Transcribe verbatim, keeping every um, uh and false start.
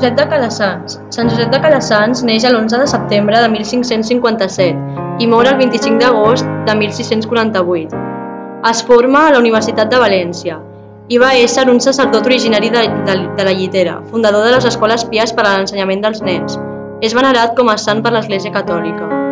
Josep de Calassanç. Sant Josep de Calassanç neix l'onze de setembre de mil cinc-cents cinquanta-set i mor el vint-i-cinc d'agost de mil sis-cents quaranta-vuit. Es forma a la Universitat de València i va ésser un sacerdot originari de, de, de la Llitera, fundador de les escoles pies per a l'ensenyament dels nens. És venerat com a sant per l'Església Catòlica.